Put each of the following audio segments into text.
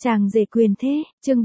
Chàng rể quyền thế, chương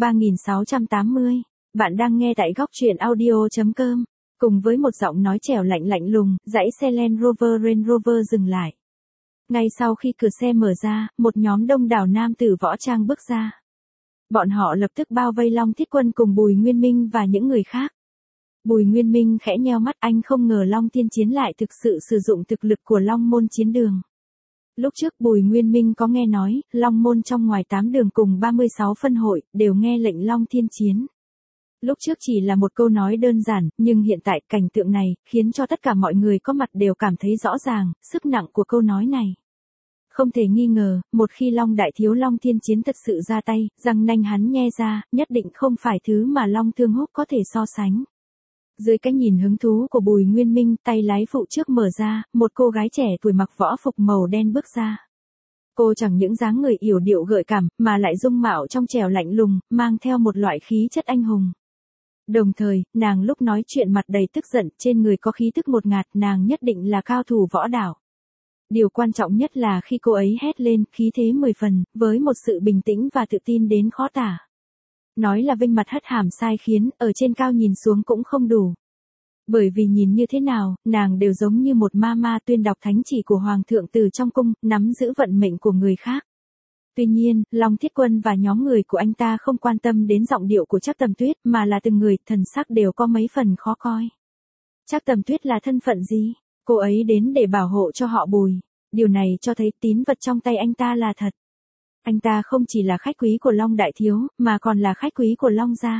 3680. Bạn đang nghe tại góc truyện audio.com. Cùng với một giọng nói trẻo lạnh lạnh lùng, dãy xe Land Rover Range Rover dừng lại. Ngay sau khi cửa xe mở ra, một nhóm đông đảo nam tử võ trang bước ra. Bọn họ lập tức bao vây Long Thiết Quân cùng Bùi Nguyên Minh và những người khác. Bùi Nguyên Minh khẽ nheo mắt, anh không ngờ Long Thiên Chiến lại thực sự sử dụng thực lực của Long Môn Chiến Đường. Lúc trước Bùi Nguyên Minh có nghe nói, Long Môn trong ngoài 8 đường cùng 36 phân hội, đều nghe lệnh Long Thiên Chiến. Lúc trước chỉ là một câu nói đơn giản, nhưng hiện tại cảnh tượng này, khiến cho tất cả mọi người có mặt đều cảm thấy rõ ràng, sức nặng của câu nói này. Không thể nghi ngờ, một khi Long Đại Thiếu Long Thiên Chiến thật sự ra tay, răng nanh hắn nhe ra, nhất định không phải thứ mà Long Thương Húc có thể so sánh. Dưới cái nhìn hứng thú của Bùi Nguyên Minh, tay lái phụ trước mở ra, một cô gái trẻ tuổi mặc võ phục màu đen bước ra. Cô chẳng những dáng người yểu điệu gợi cảm, mà lại dung mạo trong trẻo lạnh lùng, mang theo một loại khí chất anh hùng. Đồng thời, nàng lúc nói chuyện mặt đầy tức giận, trên người có khí tức ngột ngạt, nàng nhất định là cao thủ võ đạo. Điều quan trọng nhất là khi cô ấy hét lên, khí thế 10 phần, với một sự bình tĩnh và tự tin đến khó tả. Nói là vênh mặt hất hàm sai khiến, ở trên cao nhìn xuống cũng không đủ. Bởi vì nhìn như thế nào, nàng đều giống như một ma ma tuyên đọc thánh chỉ của Hoàng thượng từ trong cung, nắm giữ vận mệnh của người khác. Tuy nhiên, Long Thiết Quân và nhóm người của anh ta không quan tâm đến giọng điệu của Trác Tầm Tuyết, mà là từng người, thần sắc đều có mấy phần khó coi. Trác Tầm Tuyết là thân phận gì? Cô ấy đến để bảo hộ cho họ Bùi. Điều này cho thấy tín vật trong tay anh ta là thật. Anh ta không chỉ là khách quý của Long Đại Thiếu, mà còn là khách quý của Long gia.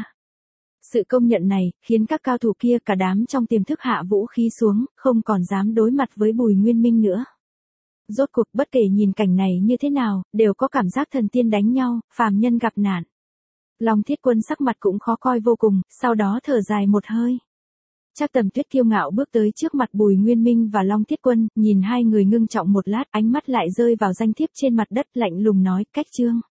Sự công nhận này, khiến các cao thủ kia cả đám trong tiềm thức hạ vũ khí xuống, không còn dám đối mặt với Bùi Nguyên Minh nữa. Rốt cuộc bất kể nhìn cảnh này như thế nào, đều có cảm giác thần tiên đánh nhau, phàm nhân gặp nạn. Long Thiết Quân sắc mặt cũng khó coi vô cùng, sau đó thở dài một hơi. Trác Tầm Tuyết kiêu ngạo bước tới trước mặt Bùi Nguyên Minh và Long Thiết Quân, nhìn hai người ngưng trọng một lát, ánh mắt lại rơi vào danh thiếp trên mặt đất, lạnh lùng nói, cách chương.